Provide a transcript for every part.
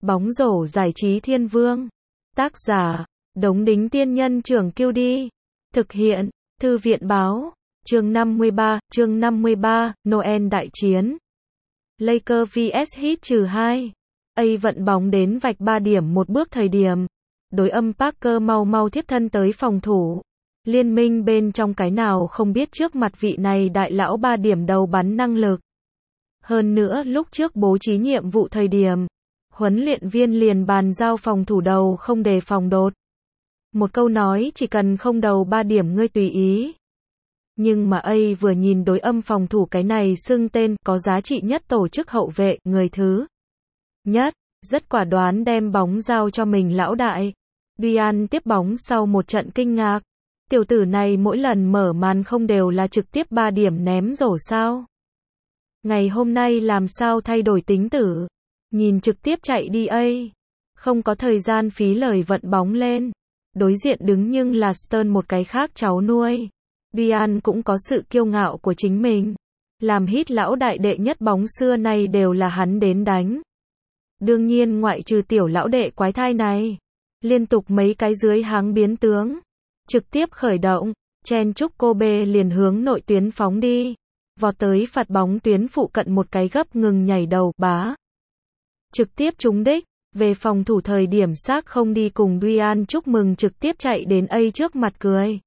Bóng rổ giải trí thiên vương. Tác giả, Đống Đính Tiên Nhân Trưởng Kiêu Đi. Thực hiện, Thư viện Báo. Chương 53, Noel đại chiến. Lakers vs Heat-2. A vận bóng đến vạch 3 điểm một bước thời điểm. Đối âm Parker mau tiếp thân tới phòng thủ. Liên minh bên trong cái nào không biết trước mặt vị này đại lão 3 điểm đầu bắn năng lực. Hơn nữa lúc trước bố trí nhiệm vụ thời điểm, huấn luyện viên liền bàn giao phòng thủ đầu không đề phòng đột. Một câu nói chỉ cần không đầu 3 điểm ngươi tùy ý. Nhưng mà A vừa nhìn đối âm phòng thủ cái này xưng tên có giá trị nhất tổ chức hậu vệ, người thứ nhất, rất quả đoán đem bóng giao cho mình lão đại. Duan tiếp bóng sau một trận kinh ngạc. Tiểu tử này mỗi lần mở màn không đều là trực tiếp 3 điểm ném rổ sao? Ngày hôm nay làm sao thay đổi tính tử? Nhìn trực tiếp chạy đi A. Không có thời gian phí lời vận bóng lên. Đối diện đứng nhưng là Stern một cái khác cháu nuôi. Duan cũng có sự kiêu ngạo của chính mình. Làm Heat lão đại đệ nhất bóng xưa nay đều là hắn đến đánh. Đương nhiên ngoại trừ tiểu lão đệ quái thai này. Liên tục mấy cái dưới háng biến tướng. Trực tiếp khởi động, chen chúc Kobe liền hướng nội tuyến phóng đi. Vọt tới phạt bóng tuyến phụ cận một cái gấp ngừng nhảy đầu, bá. Trực tiếp trúng đích, về phòng thủ thời điểm xác không đi cùng Duan chúc mừng trực tiếp chạy đến A trước mặt cười.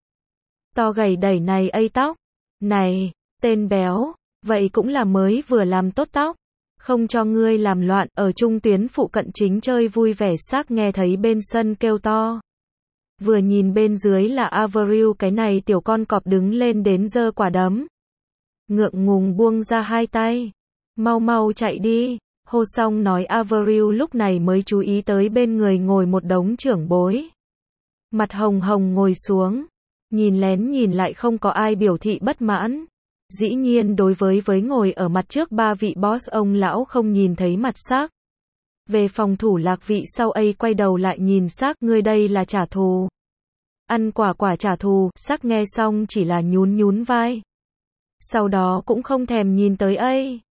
To gầy đẩy này A tóc. Này, tên béo, vậy cũng là mới vừa làm tốt tóc. Không cho ngươi làm loạn, ở trung tuyến phụ cận chính chơi vui vẻ xác nghe thấy bên sân kêu to. Vừa nhìn bên dưới là Avril cái này tiểu con cọp đứng lên đến giơ quả đấm. Ngượng ngùng buông ra hai tay. Mau chạy đi. Hô xong nói Avril lúc này mới chú ý tới bên người ngồi một đống trưởng bối. Mặt hồng hồng ngồi xuống. Nhìn lén nhìn lại không có ai biểu thị bất mãn. Dĩ nhiên đối với ngồi ở mặt trước 3 vị boss ông lão không nhìn thấy mặt xác. Về phòng thủ lạc vị sau A quay đầu lại nhìn xác, ngươi đây là trả thù. Ăn quả trả thù, xác nghe xong chỉ là nhún vai. Sau đó cũng không thèm nhìn tới A.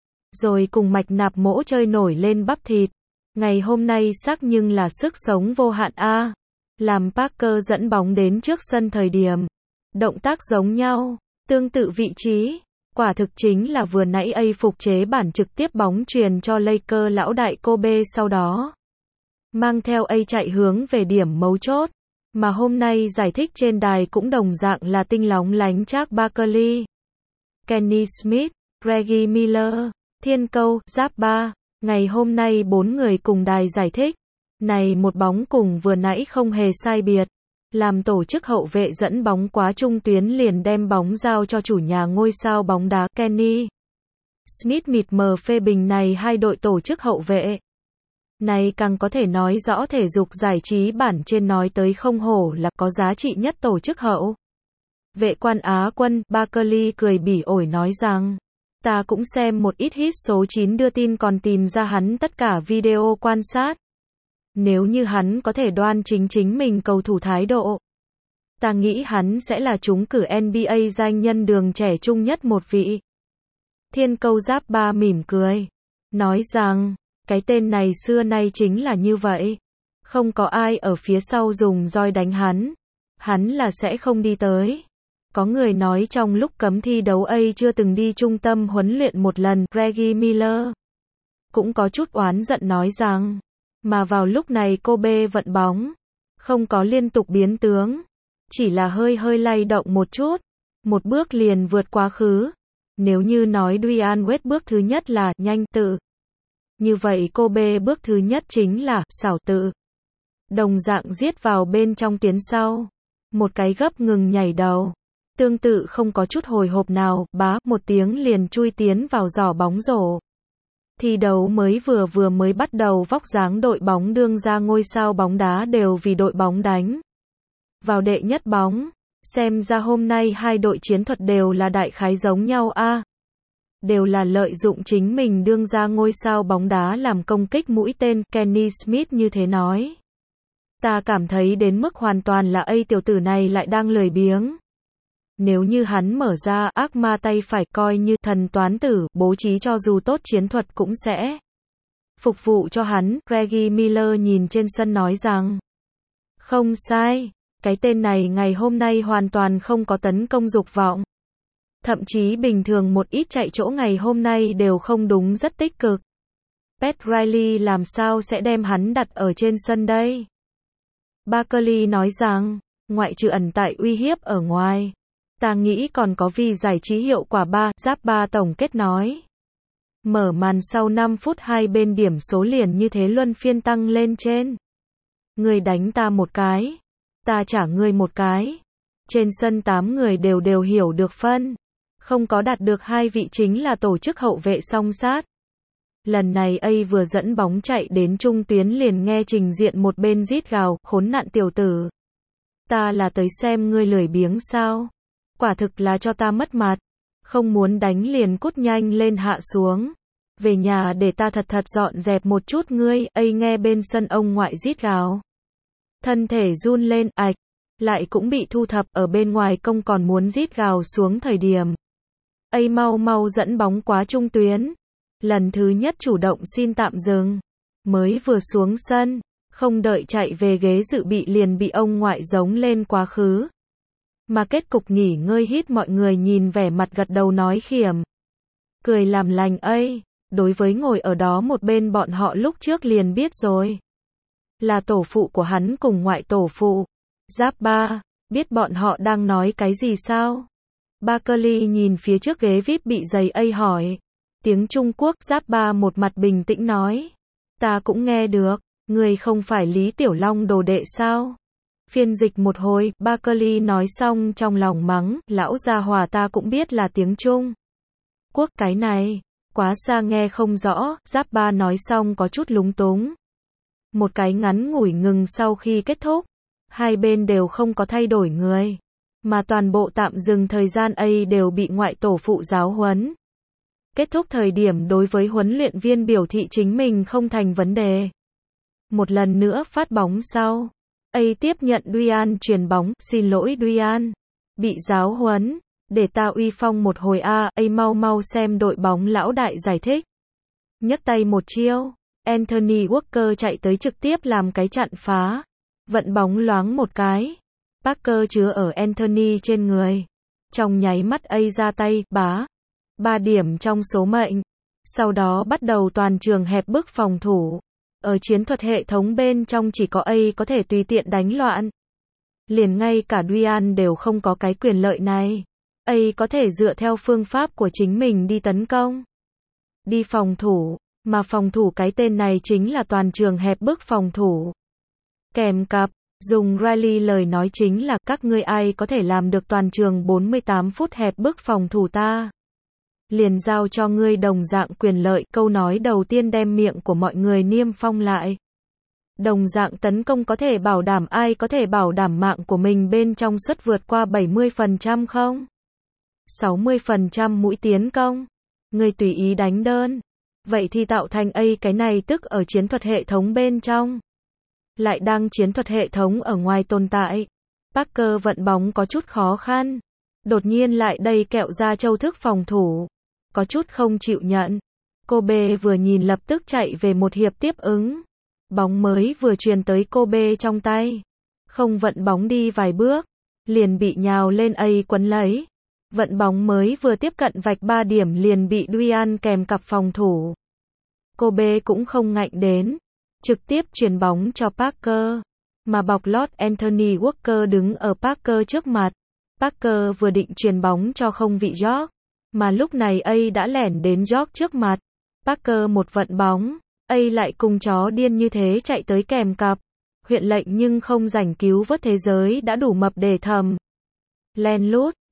Rồi cùng mạch nạp mỗ chơi nổi lên bắp thịt. Ngày hôm nay xác nhưng là sức sống vô hạn A. Làm Parker dẫn bóng đến trước sân thời điểm. Động tác giống nhau, tương tự vị trí. Quả thực chính là vừa nãy A phục chế bản trực tiếp bóng truyền cho Lakers lão đại Kobe sau đó. Mang theo A chạy hướng về điểm mấu chốt. Mà hôm nay giải thích trên đài cũng đồng dạng là tinh lóng lánh Charles Barkley, Kenny Smith, Reggie Miller, Thiên Câu, Giáp Ba. Ngày hôm nay 4 người cùng đài giải thích. Này một bóng cùng vừa nãy không hề sai biệt. Làm tổ chức hậu vệ dẫn bóng quá trung tuyến liền đem bóng giao cho chủ nhà ngôi sao bóng đá Kenny Smith mịt mờ phê bình này hai đội tổ chức hậu vệ. Này càng có thể nói rõ thể dục giải trí bản trên nói tới không hổ là có giá trị nhất tổ chức hậu vệ quan Á quân. Barkley cười bỉ ổi nói rằng, ta cũng xem một ít hit số 9 đưa tin còn tìm ra hắn tất cả video quan sát. Nếu như hắn có thể đoan chính mình cầu thủ thái độ, ta nghĩ hắn sẽ là trúng cử NBA danh nhân đường trẻ trung nhất một vị. Thiên Câu Giáp Ba mỉm cười, nói rằng, cái tên này xưa nay chính là như vậy. Không có ai ở phía sau dùng roi đánh hắn là sẽ không đi tới. Có người nói trong lúc cấm thi đấu A chưa từng đi trung tâm huấn luyện một lần. Reggie Miller cũng có chút oán giận nói rằng, mà vào lúc này Kobe vận bóng, không có liên tục biến tướng, chỉ là hơi lay động một chút, một bước liền vượt quá khứ. Nếu như nói Dwyane Wade bước thứ nhất là nhanh tự, như vậy Kobe bước thứ nhất chính là xảo tự. Đồng dạng giết vào bên trong tiến sau, một cái gấp ngừng nhảy đầu, tương tự không có chút hồi hộp nào, bá một tiếng liền chui tiến vào giỏ bóng rổ. Thi đấu vừa mới bắt đầu vóc dáng đội bóng đương ra ngôi sao bóng đá đều vì đội bóng đánh vào đệ nhất bóng. Xem ra hôm nay hai đội chiến thuật đều là đại khái giống nhau a. Đều là lợi dụng chính mình đương ra ngôi sao bóng đá làm công kích mũi tên. Kenny Smith như thế nói. Ta cảm thấy đến mức hoàn toàn là A tiểu tử này lại đang lười biếng. Nếu như hắn mở ra ác ma tay phải coi như thần toán tử, bố trí cho dù tốt chiến thuật cũng sẽ Phục vụ cho hắn, Reggie Miller nhìn trên sân nói rằng, không sai, cái tên này ngày hôm nay hoàn toàn không có tấn công dục vọng. Thậm chí bình thường một ít chạy chỗ ngày hôm nay đều không đúng rất tích cực. Pat Riley làm sao sẽ đem hắn đặt ở trên sân đây? Barkley nói rằng, ngoại trừ ẩn tại uy hiếp ở ngoài, ta nghĩ còn có vì giải trí hiệu quả 3, Giáp 3 tổng kết nói. Mở màn sau 5 phút hai bên điểm số liền như thế luân phiên tăng lên trên. Người đánh ta một cái, ta trả ngươi một cái. Trên sân 8 người đều hiểu được phân. Không có đạt được hai vị chính là tổ chức hậu vệ song sát. Lần này A vừa dẫn bóng chạy đến trung tuyến liền nghe trình diện một bên rít gào, khốn nạn tiểu tử. Ta là tới xem ngươi lười biếng sao? Quả thực là cho ta mất mặt. Không muốn đánh liền cút nhanh lên hạ xuống. Về nhà để ta thật dọn dẹp một chút ngươi. A nghe bên sân ông ngoại rít gào. Thân thể run lên, ạch. Lại cũng bị thu thập ở bên ngoài công còn muốn rít gào xuống thời điểm. A mau dẫn bóng quá trung tuyến. Lần thứ nhất chủ động xin tạm dừng. Mới vừa xuống sân, không đợi chạy về ghế dự bị liền bị ông ngoại giống lên quá khứ. Mà kết cục nghỉ ngơi hít mọi người nhìn vẻ mặt gật đầu nói khiểm. Cười làm lành A, đối với ngồi ở đó một bên bọn họ lúc trước liền biết rồi. Là tổ phụ của hắn cùng ngoại tổ phụ. Giáp 3, biết bọn họ đang nói cái gì sao? Barkley nhìn phía trước ghế VIP bị giày A hỏi. Tiếng Trung Quốc. Giáp 3 một mặt bình tĩnh nói. Ta cũng nghe được, người không phải Lý Tiểu Long đồ đệ sao? Phiên dịch một hồi, Barkley nói xong trong lòng mắng, lão gia hòa ta cũng biết là tiếng Trung Quốc cái này, quá xa nghe không rõ. Giáp 3 nói xong có chút lúng túng. Một cái ngắn ngủi ngừng sau khi kết thúc, hai bên đều không có thay đổi người, mà toàn bộ tạm dừng thời gian A đều bị ngoại tổ phụ giáo huấn. Kết thúc thời điểm đối với huấn luyện viên biểu thị chính mình không thành vấn đề. Một lần nữa phát bóng sau, A tiếp nhận Duyan truyền bóng, xin lỗi Duyan, bị giáo huấn, để ta uy phong một hồi A mau xem đội bóng lão đại giải thích. Nhấc tay một chiêu, Anthony Walker chạy tới trực tiếp làm cái chặn phá, vận bóng loáng một cái, Parker chứa ở Anthony trên người. Trong nháy mắt A ra tay, bá. 3 điểm trong số mệnh. Sau đó bắt đầu toàn trường hẹp bức phòng thủ. Ở chiến thuật hệ thống bên trong chỉ có A có thể tùy tiện đánh loạn. Liền ngay cả Duyan đều không có cái quyền lợi này. A có thể dựa theo phương pháp của chính mình đi tấn công, đi phòng thủ, mà phòng thủ cái tên này chính là toàn trường hẹp bức phòng thủ. Kèm cặp, dùng Riley lời nói chính là các ngươi ai có thể làm được toàn trường 48 phút hẹp bức phòng thủ ta. Liền giao cho ngươi đồng dạng quyền lợi. Câu nói đầu tiên đem miệng của mọi người niêm phong lại. Đồng dạng tấn công có thể bảo đảm ai có thể bảo đảm mạng của mình bên trong suất vượt qua 70% không? 60% mũi tiến công. Ngươi tùy ý đánh đơn. Vậy thì tạo thành A cái này tức ở chiến thuật hệ thống bên trong. Lại đang chiến thuật hệ thống ở ngoài tồn tại. Parker vận bóng có chút khó khăn. Đột nhiên lại đây kẹo ra châu thức phòng thủ. Có chút không chịu nhận. Kobe vừa nhìn lập tức chạy về một hiệp tiếp ứng. Bóng mới vừa truyền tới Kobe trong tay. Không vận bóng đi vài bước. Liền bị nhào lên A quấn lấy. Vận bóng mới vừa tiếp cận vạch 3 điểm liền bị Duyan kèm cặp phòng thủ. Kobe cũng không ngạnh đến. Trực tiếp truyền bóng cho Parker. Mà bọc lót Anthony Walker đứng ở Parker trước mặt. Parker vừa định truyền bóng cho không vị George. Mà lúc này A đã lẻn đến George trước mặt. Parker một vận bóng. A lại cùng chó điên như thế chạy tới kèm cặp. Huyện lệnh nhưng không rảnh cứu vớt thế giới đã đủ mập để thầm. Len lút.